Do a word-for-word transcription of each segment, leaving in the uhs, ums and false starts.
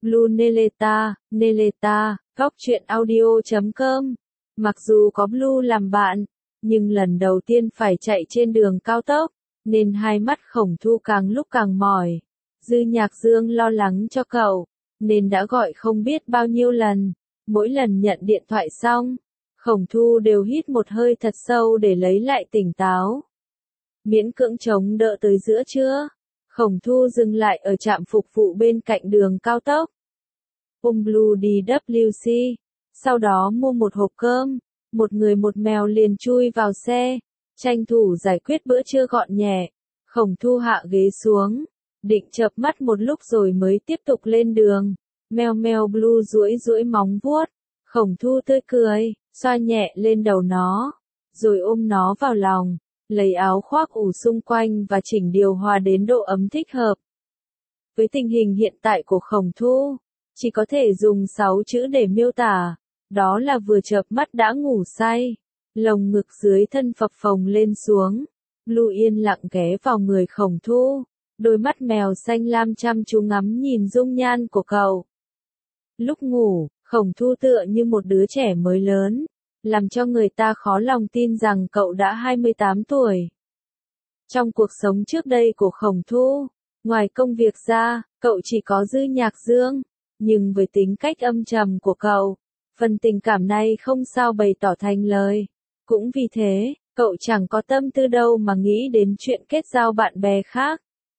Blue Neleta, Neleta, góc truyện audio chấm com. Mặc dù có Blue làm bạn, nhưng lần đầu tiên phải chạy trên đường cao tốc, nên hai mắt Khổng Thu càng lúc càng mỏi. Dư Nhạc Dương lo lắng cho cậu, nên đã gọi không biết bao nhiêu lần. Mỗi lần nhận điện thoại xong, Khổng Thu đều hít một hơi thật sâu để lấy lại tỉnh táo. Miễn cưỡng chống đỡ tới giữa trưa, Khổng Thu dừng lại ở trạm phục vụ bên cạnh đường cao tốc. Ôm Blue đi W C, sau đó mua một hộp cơm, một người một mèo liền chui vào xe, tranh thủ giải quyết bữa trưa gọn nhẹ. Khổng Thu hạ ghế xuống, định chợp mắt một lúc rồi mới tiếp tục lên đường. Meo meo Blue duỗi duỗi móng vuốt, Khổng Thu tươi cười, xoa nhẹ lên đầu nó, rồi ôm nó vào lòng, lấy áo khoác ủ xung quanh và chỉnh điều hòa đến độ ấm thích hợp. Với tình hình hiện tại của Khổng Thu, chỉ có thể dùng sáu chữ để miêu tả, đó là vừa chợp mắt đã ngủ say, lồng ngực dưới thân phập phồng lên xuống. Blue yên lặng ghé vào người Khổng Thu, đôi mắt mèo xanh lam chăm chú ngắm nhìn dung nhan của cậu. Lúc ngủ, Khổng Thu tựa như một đứa trẻ mới lớn, làm cho người ta khó lòng tin rằng cậu đã hai mươi tám tuổi. Trong cuộc sống trước đây của Khổng Thu, ngoài công việc ra, cậu chỉ có Dư Nhạc Dương, nhưng với tính cách âm trầm của cậu, phần tình cảm này không sao bày tỏ thành lời. Cũng vì thế, cậu chẳng có tâm tư đâu mà nghĩ đến chuyện kết giao bạn bè khác.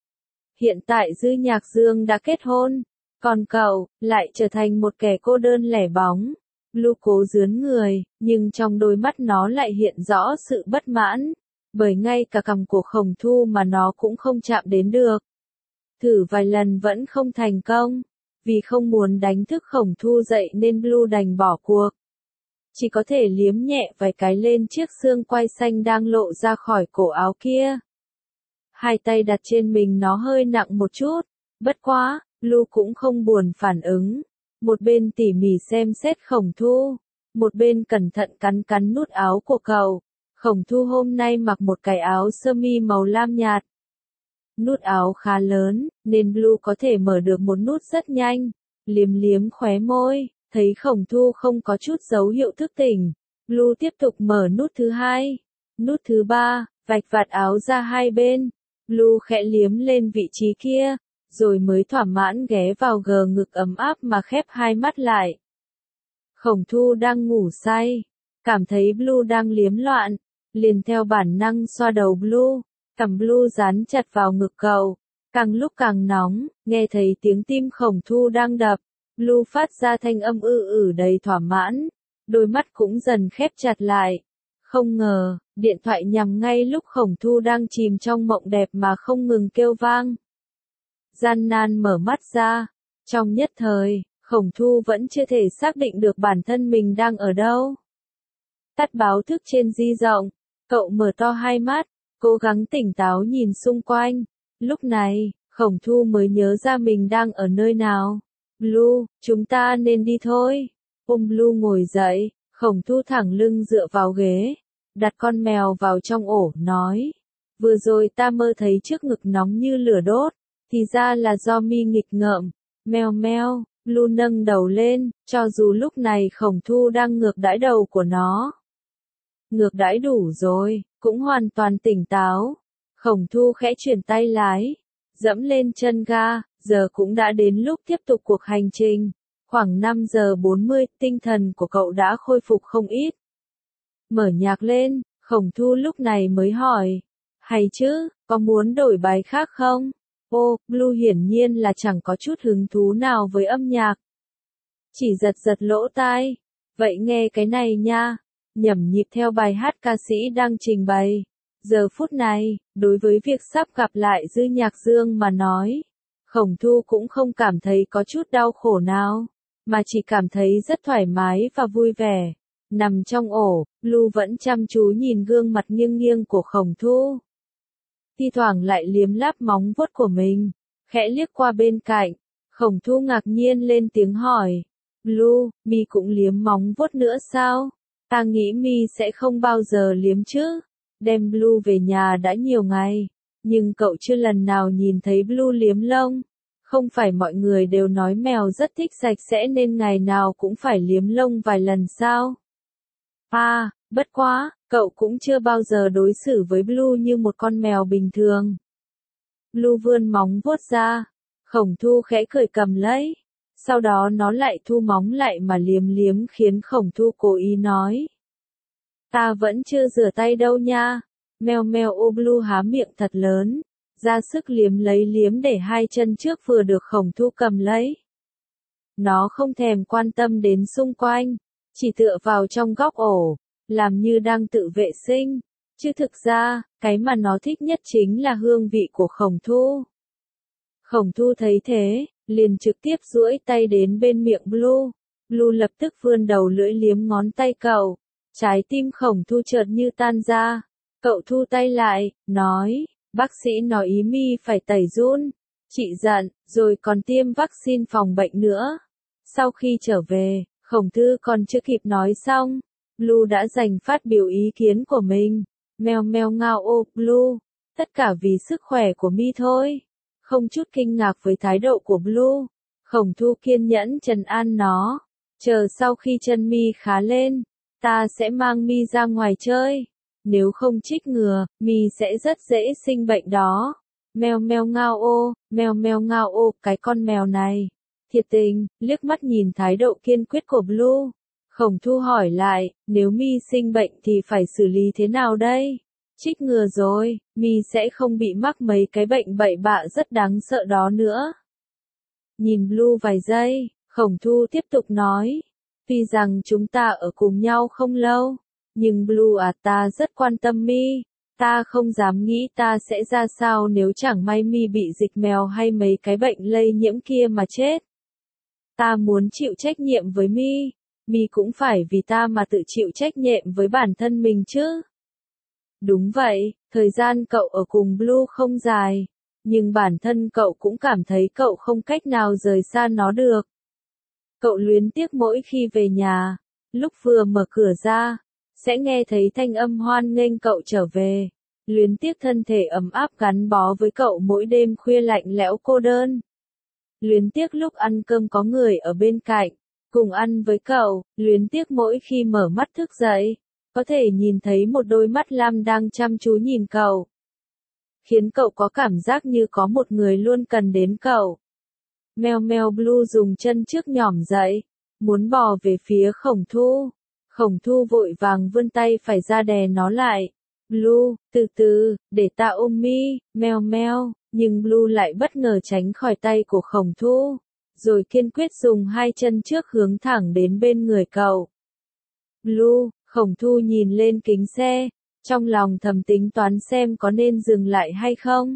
Hiện tại Dư Nhạc Dương đã kết hôn, còn cậu lại trở thành một kẻ cô đơn lẻ bóng. Blue cố dướn người, nhưng trong đôi mắt nó lại hiện rõ sự bất mãn, bởi ngay cả cằm của Khổng Thu mà nó cũng không chạm đến được. Thử vài lần vẫn không thành công, vì không muốn đánh thức Khổng Thu dậy nên Blue đành bỏ cuộc. Chỉ có thể liếm nhẹ vài cái lên chiếc xương quai xanh đang lộ ra khỏi cổ áo kia. Hai tay đặt trên mình nó hơi nặng một chút, bất quá, Blue cũng không buồn phản ứng. Một bên tỉ mỉ xem xét Khổng Thu, một bên cẩn thận cắn cắn nút áo của cậu. Khổng Thu hôm nay mặc một cái áo sơ mi màu lam nhạt. Nút áo khá lớn, nên Blue có thể mở được một nút rất nhanh. Liếm liếm khóe môi, thấy Khổng Thu không có chút dấu hiệu thức tỉnh. Blue tiếp tục mở nút thứ hai, nút thứ ba, vạch vạt áo ra hai bên. Blue khẽ liếm lên vị trí kia, rồi mới thỏa mãn ghé vào gờ ngực ấm áp mà khép hai mắt lại. Khổng Thu đang ngủ say, cảm thấy Blue đang liếm loạn, liền theo bản năng xoa đầu Blue, cằm Blue dán chặt vào ngực cậu, càng lúc càng nóng. Nghe thấy tiếng tim Khổng Thu đang đập, Blue phát ra thanh âm ư ử đầy thỏa mãn, đôi mắt cũng dần khép chặt lại. Không ngờ, điện thoại nhằm ngay lúc Khổng Thu đang chìm trong mộng đẹp mà không ngừng kêu vang. Gian nan mở mắt ra, trong nhất thời, Khổng Thu vẫn chưa thể xác định được bản thân mình đang ở đâu. Tắt báo thức trên di động, cậu mở to hai mắt, cố gắng tỉnh táo nhìn xung quanh. Lúc này, Khổng Thu mới nhớ ra mình đang ở nơi nào. Blue, chúng ta nên đi thôi. Ôm Blue ngồi dậy, Khổng Thu thẳng lưng dựa vào ghế, đặt con mèo vào trong ổ, nói. Vừa rồi ta mơ thấy trước ngực nóng như lửa đốt, thì ra là do mi nghịch ngợm. Meo meo, Blue nâng đầu lên, cho dù lúc này Khổng Thu đang ngược đãi đầu của nó. Ngược đãi đủ rồi, cũng hoàn toàn tỉnh táo. Khổng Thu khẽ chuyển tay lái, dẫm lên chân ga, giờ cũng đã đến lúc tiếp tục cuộc hành trình. Khoảng năm giờ bốn mươi, tinh thần của cậu đã khôi phục không ít. Mở nhạc lên, Khổng Thu lúc này mới hỏi. Hay chứ, có muốn đổi bài khác không? Ô, Blue hiển nhiên là chẳng có chút hứng thú nào với âm nhạc. Chỉ giật giật lỗ tai. Vậy nghe cái này nha. Nhẩm nhịp theo bài hát ca sĩ đang trình bày. Giờ phút này, đối với việc sắp gặp lại Dư Nhạc Dương mà nói, Khổng Thu cũng không cảm thấy có chút đau khổ nào, mà chỉ cảm thấy rất thoải mái và vui vẻ. Nằm trong ổ, Blue vẫn chăm chú nhìn gương mặt nghiêng nghiêng của Khổng Thu. Thi thoảng lại liếm láp móng vuốt của mình, khẽ liếc qua bên cạnh. Khổng Thu ngạc nhiên lên tiếng hỏi. Blue, mi cũng liếm móng vuốt nữa sao? Ta nghĩ mi sẽ không bao giờ liếm chứ. Đem Blue về nhà đã nhiều ngày, nhưng cậu chưa lần nào nhìn thấy Blue liếm lông. Không phải mọi người đều nói mèo rất thích sạch sẽ nên ngày nào cũng phải liếm lông vài lần sao? À, bất quá, cậu cũng chưa bao giờ đối xử với Blue như một con mèo bình thường. Blue vươn móng vuốt ra, Khổng Thu khẽ cười cầm lấy. Sau đó nó lại thu móng lại mà liếm liếm khiến Khổng Thu cố ý nói. Ta vẫn chưa rửa tay đâu nha. Meo meo ô Blue há miệng thật lớn, ra sức liếm lấy liếm để hai chân trước vừa được Khổng Thu cầm lấy. Nó không thèm quan tâm đến xung quanh, chỉ tựa vào trong góc ổ, làm như đang tự vệ sinh. Chứ thực ra, cái mà nó thích nhất chính là hương vị của Khổng Thu. Khổng Thu thấy thế, liền trực tiếp duỗi tay đến bên miệng Blue. Blue lập tức vươn đầu lưỡi liếm ngón tay cậu. Trái tim Khổng Thu chợt như tan ra. Cậu thu tay lại, nói, bác sĩ nói ý mi phải tẩy giun, trị giận, rồi còn tiêm vaccine phòng bệnh nữa. Sau khi trở về, Khổng Thư còn chưa kịp nói xong, Blue đã dành phát biểu ý kiến của mình. Meo meo ngao ô, Blue, tất cả vì sức khỏe của mi thôi. Không chút kinh ngạc với thái độ của Blue, Khổng Thu kiên nhẫn trấn an nó. Chờ sau khi chân mi khá lên, ta sẽ mang mi ra ngoài chơi. Nếu không trích ngừa, mi sẽ rất dễ sinh bệnh đó. Meo meo ngao ô, meo meo ngao ô, cái con mèo này. Thiệt tình, liếc mắt nhìn thái độ kiên quyết của Blue. Khổng Thu hỏi lại, nếu mi sinh bệnh thì phải xử lý thế nào đây? Trích ngừa rồi, mi sẽ không bị mắc mấy cái bệnh bậy bạ rất đáng sợ đó nữa. Nhìn Blue vài giây, Khổng Thu tiếp tục nói. Tuy rằng chúng ta ở cùng nhau không lâu, nhưng Blue à ta rất quan tâm mi. Ta không dám nghĩ ta sẽ ra sao nếu chẳng may mi bị dịch mèo hay mấy cái bệnh lây nhiễm kia mà chết. Ta muốn chịu trách nhiệm với mi. Mi cũng phải vì ta mà tự chịu trách nhiệm với bản thân mình chứ. Đúng vậy, thời gian cậu ở cùng Blue không dài, nhưng bản thân cậu cũng cảm thấy cậu không cách nào rời xa nó được. Cậu luyến tiếc mỗi khi về nhà, lúc vừa mở cửa ra, sẽ nghe thấy thanh âm hoan nghênh cậu trở về. Luyến tiếc thân thể ấm áp gắn bó với cậu mỗi đêm khuya lạnh lẽo cô đơn. Luyến tiếc lúc ăn cơm có người ở bên cạnh, cùng ăn với cậu. Luyến tiếc mỗi khi mở mắt thức dậy, có thể nhìn thấy một đôi mắt lam đang chăm chú nhìn cậu. Khiến cậu có cảm giác như có một người luôn cần đến cậu. Meo meo Blue dùng chân trước nhỏm dậy, muốn bò về phía Khổng Thu. Khổng Thu vội vàng vươn tay phải ra đè nó lại. Blue, từ từ, để ta ôm mi, meo meo, nhưng Blue lại bất ngờ tránh khỏi tay của Khổng Thu, rồi kiên quyết dùng hai chân trước hướng thẳng đến bên người cậu. Blue, Khổng Thu nhìn lên kính xe, trong lòng thầm tính toán xem có nên dừng lại hay không.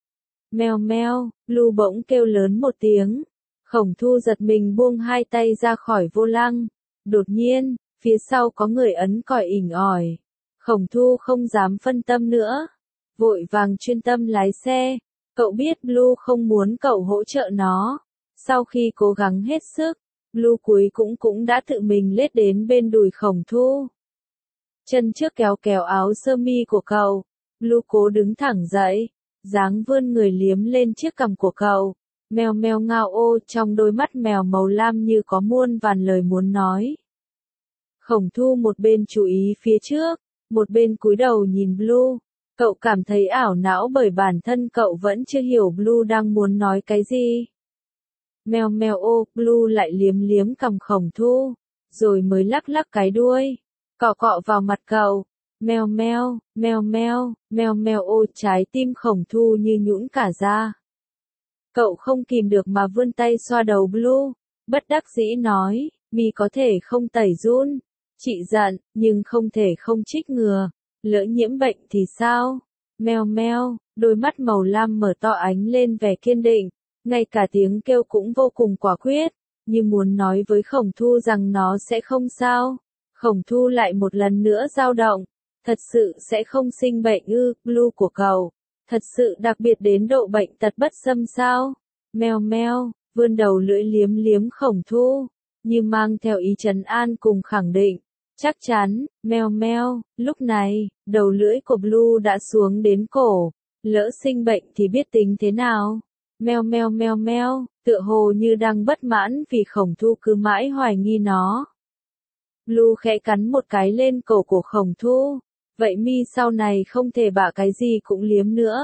Meo meo, Blue bỗng kêu lớn một tiếng. Khổng Thu giật mình buông hai tay ra khỏi vô lăng. Đột nhiên, phía sau có người ấn còi ỉng ỏi. Khổng Thu không dám phân tâm nữa, vội vàng chuyên tâm lái xe. Cậu biết Blue không muốn cậu hỗ trợ nó. Sau khi cố gắng hết sức, Blue cuối cũng cũng đã tự mình lết đến bên đùi Khổng Thu. Chân trước kéo kéo áo sơ mi của cậu, Blue cố đứng thẳng dậy, dáng vươn người liếm lên chiếc cằm của cậu. Meo meo ngao ô, trong đôi mắt mèo màu lam như có muôn vàn lời muốn nói. Khổng Thu một bên chú ý phía trước, một bên cúi đầu nhìn Blue. Cậu cảm thấy ảo não bởi bản thân cậu vẫn chưa hiểu Blue đang muốn nói cái gì. Meo meo ô, Blue lại liếm liếm cằm Khổng Thu, rồi mới lắc lắc cái đuôi, cọ cọ vào mặt cậu. Meo meo, meo meo, meo meo ô, trái tim Khổng Thu như nhũn cả ra. Cậu không kìm được mà vươn tay xoa đầu Blue, bất đắc dĩ nói, mi có thể không tẩy giun, trị giận, nhưng không thể không trích ngừa, lỡ nhiễm bệnh thì sao? Meo meo, đôi mắt màu lam mở to ánh lên vẻ kiên định, ngay cả tiếng kêu cũng vô cùng quả quyết, như muốn nói với Khổng Thu rằng nó sẽ không sao. Khổng Thu lại một lần nữa dao động, thật sự sẽ không sinh bệnh ư? Blue của cậu, thật sự đặc biệt đến độ bệnh tật bất xâm sao? Meo meo, vươn đầu lưỡi liếm liếm Khổng Thu, như mang theo ý trấn an cùng khẳng định. Chắc chắn, meo meo, lúc này, đầu lưỡi của Blue đã xuống đến cổ, lỡ sinh bệnh thì biết tính thế nào? Meo meo meo meo, tựa hồ như đang bất mãn vì Khổng Thu cứ mãi hoài nghi nó. Blue khẽ cắn một cái lên cổ của Khổng Thu. Vậy mi sau này không thể bạ cái gì cũng liếm nữa.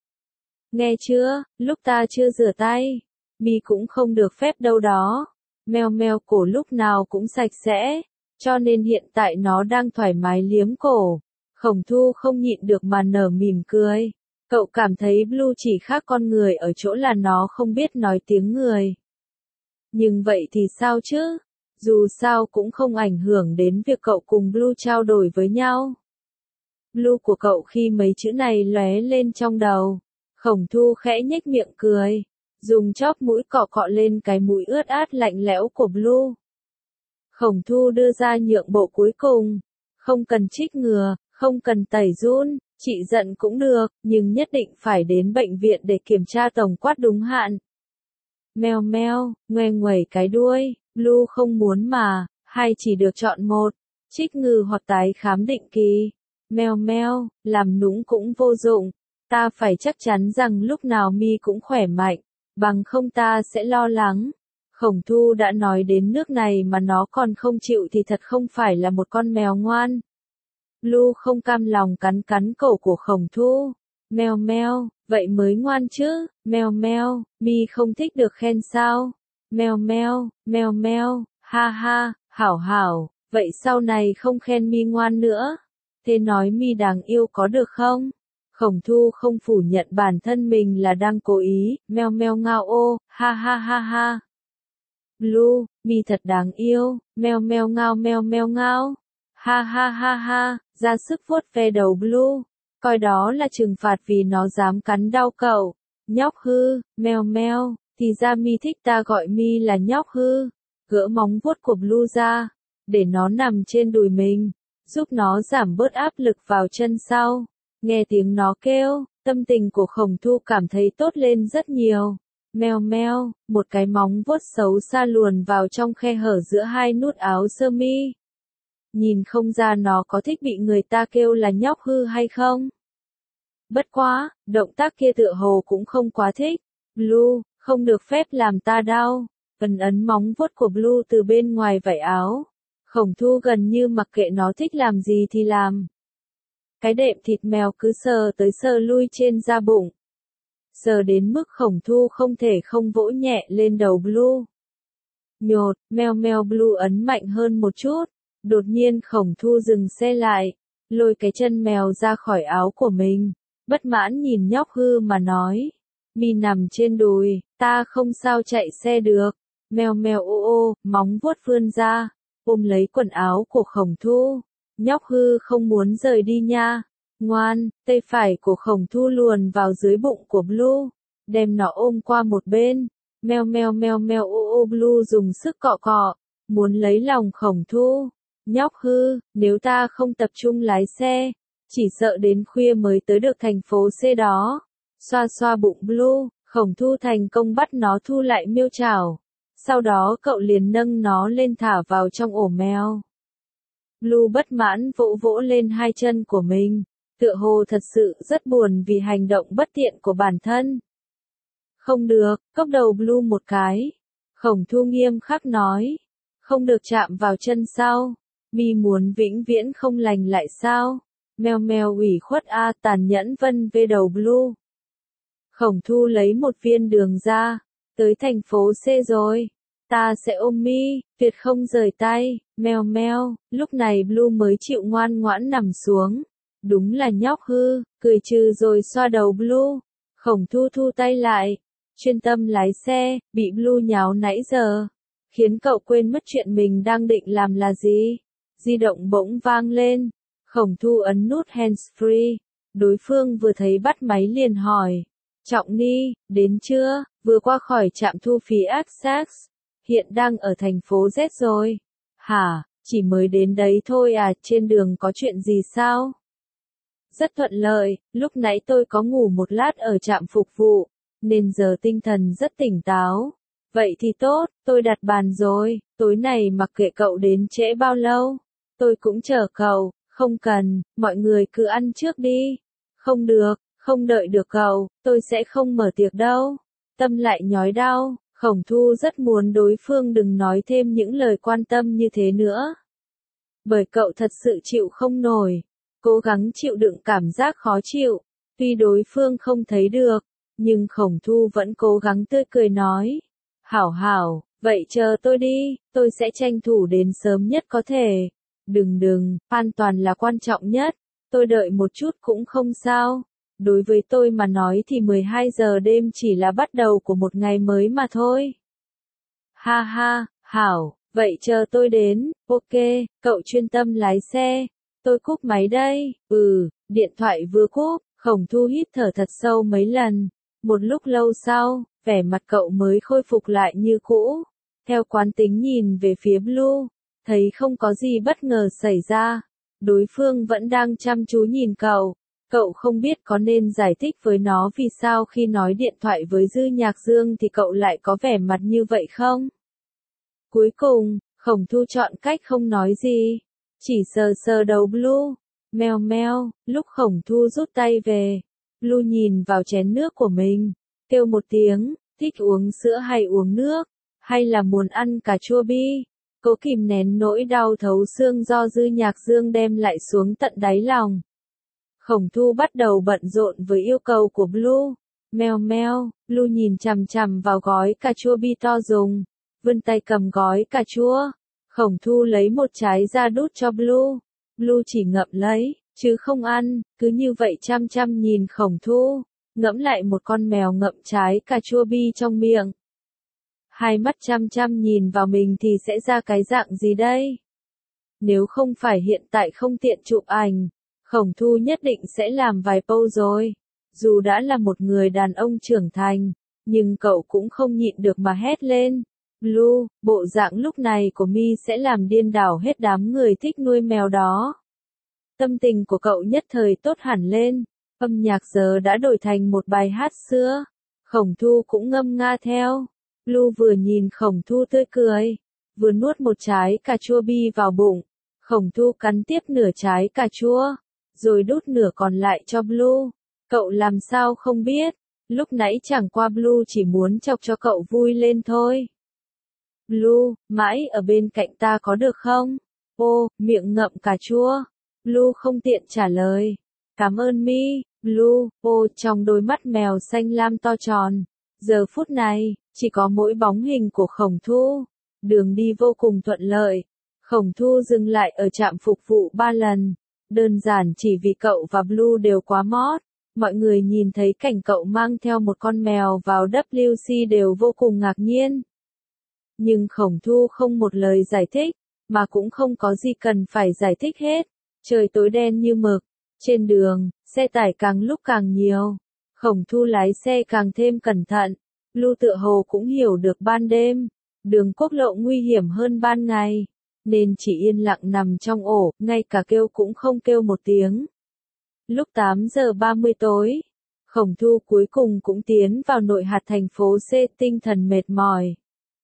Nghe chưa, lúc ta chưa rửa tay, mi cũng không được phép đâu đó. Meo meo cổ lúc nào cũng sạch sẽ, cho nên hiện tại nó đang thoải mái liếm cổ. Khổng Thu không nhịn được mà nở mỉm cười. Cậu cảm thấy Blue chỉ khác con người ở chỗ là nó không biết nói tiếng người. Nhưng vậy thì sao chứ? Dù sao cũng không ảnh hưởng đến việc cậu cùng Blue trao đổi với nhau. Blue của cậu khi mấy chữ này lóe lên trong đầu. Khổng Thu khẽ nhếch miệng cười, dùng chóp mũi cọ cọ lên cái mũi ướt át lạnh lẽo của Blue. Khổng Thu đưa ra nhượng bộ cuối cùng. Không cần trích ngừa, không cần tẩy giun, chị giận cũng được, nhưng nhất định phải đến bệnh viện để kiểm tra tổng quát đúng hạn. Meo meo, ngoe nguẩy cái đuôi, Blue không muốn mà, hay chỉ được chọn một, trích ngừa hoặc tái khám định kỳ. Meo meo, làm nũng cũng vô dụng, ta phải chắc chắn rằng lúc nào mi cũng khỏe mạnh, bằng không ta sẽ lo lắng. Khổng Thu đã nói đến nước này mà nó còn không chịu thì thật không phải là một con mèo ngoan. Blue không cam lòng cắn cắn cổ của Khổng Thu. Meo meo, vậy mới ngoan chứ, meo meo, mi không thích được khen sao? Meo meo, meo meo, ha ha, hảo hảo, vậy sau này không khen mi ngoan nữa. Thế nói mi đáng yêu có được không? Khổng Thu không phủ nhận bản thân mình là đang cố ý, meo meo ngao ô, ha ha ha ha. Blue, mi thật đáng yêu, meo meo ngao meo meo ngao. Ha ha ha ha, ra sức vuốt ve đầu Blue, coi đó là trừng phạt vì nó dám cắn đau cậu. Nhóc hư, meo meo, thì ra mi thích ta gọi mi là nhóc hư. Gỡ móng vuốt của Blue ra, để nó nằm trên đùi mình, giúp nó giảm bớt áp lực vào chân sau. Nghe tiếng nó kêu, tâm tình của Khổng Thu cảm thấy tốt lên rất nhiều. Meo meo, một cái móng vuốt xấu xa luồn vào trong khe hở giữa hai nút áo sơ mi. Nhìn không ra nó có thích bị người ta kêu là nhóc hư hay không. Bất quá, động tác kia tựa hồ cũng không quá thích. Blue, không được phép làm ta đau. Ấn ấn móng vuốt của Blue từ bên ngoài vải áo. Khổng Thu gần như mặc kệ nó thích làm gì thì làm. Cái đệm thịt mèo cứ sờ tới sờ lui trên da bụng. Sờ đến mức Khổng Thu không thể không vỗ nhẹ lên đầu Blue. Nhột, meo meo Blue ấn mạnh hơn một chút. Đột nhiên Khổng Thu dừng xe lại, lôi cái chân mèo ra khỏi áo của mình. Bất mãn nhìn nhóc hư mà nói. Mi nằm trên đùi, ta không sao chạy xe được. Meo meo ô ô, móng vuốt vươn ra, ôm lấy quần áo của Khổng Thu. Nhóc hư không muốn rời đi nha. Ngoan, tay phải của Khổng Thu luồn vào dưới bụng của Blue, đem nó ôm qua một bên. Meo meo meo meo ô ô Blue dùng sức cọ cọ, muốn lấy lòng Khổng Thu. Nhóc hư, nếu ta không tập trung lái xe, chỉ sợ đến khuya mới tới được thành phố C đó. Xoa xoa bụng Blue, Khổng Thu thành công bắt nó thu lại miêu chảo. Sau đó cậu liền nâng nó lên thả vào trong ổ mèo. Blue bất mãn vỗ vỗ lên hai chân của mình, tựa hồ thật sự rất buồn vì hành động bất tiện của bản thân. Không được, cốc đầu Blue một cái. Khổng Thu nghiêm khắc nói. Không được chạm vào chân sau. Mi muốn vĩnh viễn không lành lại sao? Meo meo ủy khuất a tàn nhẫn vân về đầu Blue. Khổng Thu lấy một viên đường ra. Tới thành phố C rồi. Ta sẽ ôm mi, tuyệt không rời tay. Meo meo, lúc này Blue mới chịu ngoan ngoãn nằm xuống. Đúng là nhóc hư, cười trừ rồi xoa đầu Blue. Khổng Thu thu tay lại, chuyên tâm lái xe, bị Blue nháo nãy giờ, khiến cậu quên mất chuyện mình đang định làm là gì. Di động bỗng vang lên, Khổng Thu ấn nút hands-free, đối phương vừa thấy bắt máy liền hỏi. Trọng Ni, đến chưa? Vừa qua khỏi trạm thu phí Access, hiện đang ở thành phố Z rồi. Hả, chỉ mới đến đấy thôi à, trên đường có chuyện gì sao? Rất thuận lợi, lúc nãy tôi có ngủ một lát ở trạm phục vụ, nên giờ tinh thần rất tỉnh táo. Vậy thì tốt, tôi đặt bàn rồi, tối nay mặc kệ cậu đến trễ bao lâu, tôi cũng chờ cậu, không cần, mọi người cứ ăn trước đi. Không được, không đợi được cậu, tôi sẽ không mở tiệc đâu. tâm lại nhói đau, Khổng Thu rất muốn đối phương đừng nói thêm những lời quan tâm như thế nữa. Bởi cậu thật sự chịu không nổi, cố gắng chịu đựng cảm giác khó chịu, tuy đối phương không thấy được, nhưng Khổng Thu vẫn cố gắng tươi cười nói. Hảo hảo, vậy chờ tôi đi, tôi sẽ tranh thủ đến sớm nhất có thể. Đừng đừng, an toàn là quan trọng nhất, tôi đợi một chút cũng không sao. Đối với tôi mà nói thì mười hai giờ đêm chỉ là bắt đầu của một ngày mới mà thôi. Ha ha, hảo, vậy chờ tôi đến, ok, cậu chuyên tâm lái xe, tôi cúp máy đây, ừ, điện thoại vừa cúp, Khổng Thu hít thở thật sâu mấy lần, một lúc lâu sau, vẻ mặt cậu mới khôi phục lại như cũ, theo quán tính nhìn về phía Blue, thấy không có gì bất ngờ xảy ra, đối phương vẫn đang chăm chú nhìn cậu. Cậu không biết có nên giải thích với nó vì sao khi nói điện thoại với Dư Nhạc Dương thì cậu lại có vẻ mặt như vậy không? Cuối cùng, Khổng Thu chọn cách không nói gì, chỉ sờ sờ đầu Blue, meo meo, lúc Khổng Thu rút tay về, Blue nhìn vào chén nước của mình, kêu một tiếng, thích uống sữa hay uống nước, hay là muốn ăn cà chua bi, cố kìm nén nỗi đau thấu xương do Dư Nhạc Dương đem lại xuống tận đáy lòng. Khổng Thu bắt đầu bận rộn với yêu cầu của Blue. Meo meo, Blue nhìn chằm chằm vào gói cà chua bi to dùng, vươn tay cầm gói cà chua. Khổng Thu lấy một trái ra đút cho Blue. Blue chỉ ngậm lấy, chứ không ăn, cứ như vậy chăm chăm nhìn Khổng Thu, ngẫm lại một con mèo ngậm trái cà chua bi trong miệng. Hai mắt chăm chăm nhìn vào mình thì sẽ ra cái dạng gì đây? Nếu không phải hiện tại không tiện chụp ảnh, Khổng Thu nhất định sẽ làm vài pose rồi. Dù đã là một người đàn ông trưởng thành, nhưng cậu cũng không nhịn được mà hét lên. Blue, bộ dạng lúc này của Mi sẽ làm điên đảo hết đám người thích nuôi mèo đó. Tâm tình của cậu nhất thời tốt hẳn lên, âm nhạc giờ đã đổi thành một bài hát xưa. Khổng Thu cũng ngâm nga theo. Blue vừa nhìn Khổng Thu tươi cười, vừa nuốt một trái cà chua bi vào bụng. Khổng Thu cắn tiếp nửa trái cà chua, rồi đút nửa còn lại cho Blue. Cậu làm sao không biết, lúc nãy chẳng qua Blue chỉ muốn chọc cho cậu vui lên thôi. Blue, mãi ở bên cạnh ta có được không? Ô, miệng ngậm cà chua. Blue không tiện trả lời. Cảm ơn Mi. Blue, ô, trong đôi mắt mèo xanh lam to tròn. Giờ phút này, chỉ có mỗi bóng hình của Khổng Thu. Đường đi vô cùng thuận lợi. Khổng Thu dừng lại ở trạm phục vụ ba lần. Đơn giản chỉ vì cậu và Blue đều quá mót. Mọi người nhìn thấy cảnh cậu mang theo một con mèo vào W C đều vô cùng ngạc nhiên. Nhưng Khổng Thu không một lời giải thích, mà cũng không có gì cần phải giải thích hết. Trời tối đen như mực. Trên đường, xe tải càng lúc càng nhiều. Khổng Thu lái xe càng thêm cẩn thận. Blue tựa hồ cũng hiểu được ban đêm, đường quốc lộ nguy hiểm hơn ban ngày, nên chỉ yên lặng nằm trong ổ, ngay cả kêu cũng không kêu một tiếng. Lúc tám giờ ba mươi tối, Khổng Thu cuối cùng cũng tiến vào nội hạt thành phố C, tinh thần mệt mỏi.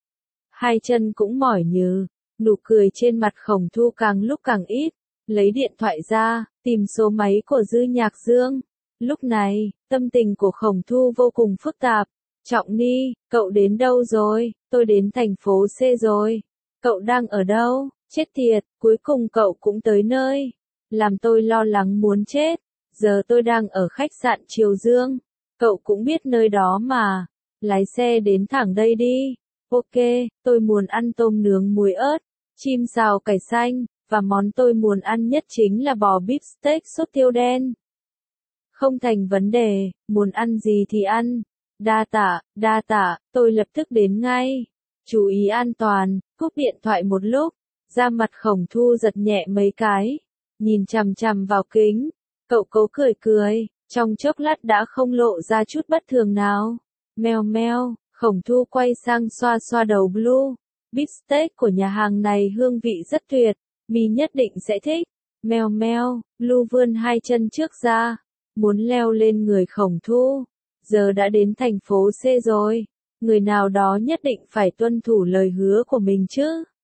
Hai chân cũng mỏi nhừ, nụ cười trên mặt Khổng Thu càng lúc càng ít, lấy điện thoại ra, tìm số máy của Dư Nhạc Dương. Lúc này, tâm tình của Khổng Thu vô cùng phức tạp. Trọng Ni, cậu đến đâu rồi? Tôi đến thành phố C rồi. Cậu đang ở đâu? Chết tiệt, cuối cùng cậu cũng tới nơi. Làm tôi lo lắng muốn chết. Giờ tôi đang ở khách sạn Triều Dương. Cậu cũng biết nơi đó mà. Lái xe đến thẳng đây đi. Ok, tôi muốn ăn tôm nướng muối ớt, chim xào cải xanh, và món tôi muốn ăn nhất chính là bò bít steak sốt tiêu đen. Không thành vấn đề, muốn ăn gì thì ăn. Đa tạ, đa tạ, tôi lập tức đến ngay. Chú ý an toàn, cúp điện thoại một lúc, da mặt Khổng Thu giật nhẹ mấy cái, nhìn chằm chằm vào kính, cậu cố cười cười, trong chốc lát đã không lộ ra chút bất thường nào. Meo meo, Khổng Thu quay sang xoa xoa đầu Blue, bít steak của nhà hàng này hương vị rất tuyệt, Mi nhất định sẽ thích. Meo meo, Blue vươn hai chân trước ra, muốn leo lên người Khổng Thu. Giờ đã đến thành phố C rồi, người nào đó nhất định phải tuân thủ lời hứa của mình chứ.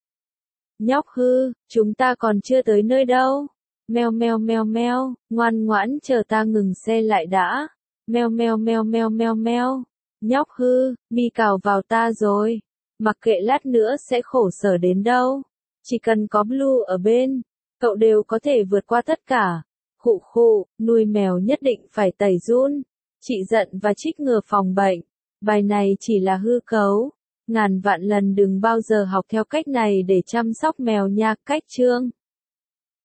Nhóc hư, chúng ta còn chưa tới nơi đâu. Meo meo meo meo, ngoan ngoãn chờ ta ngừng xe lại đã. Meo meo meo meo meo meo. Nhóc hư, mi cào vào ta rồi. Mặc kệ lát nữa sẽ khổ sở đến đâu. Chỉ cần có Blue ở bên, cậu đều có thể vượt qua tất cả. Khụ khụ, nuôi mèo nhất định phải tẩy giun, trị giận và trích ngừa phòng bệnh. Bài này chỉ là hư cấu. Ngàn vạn lần đừng bao giờ học theo cách này để chăm sóc mèo nha. Cách chương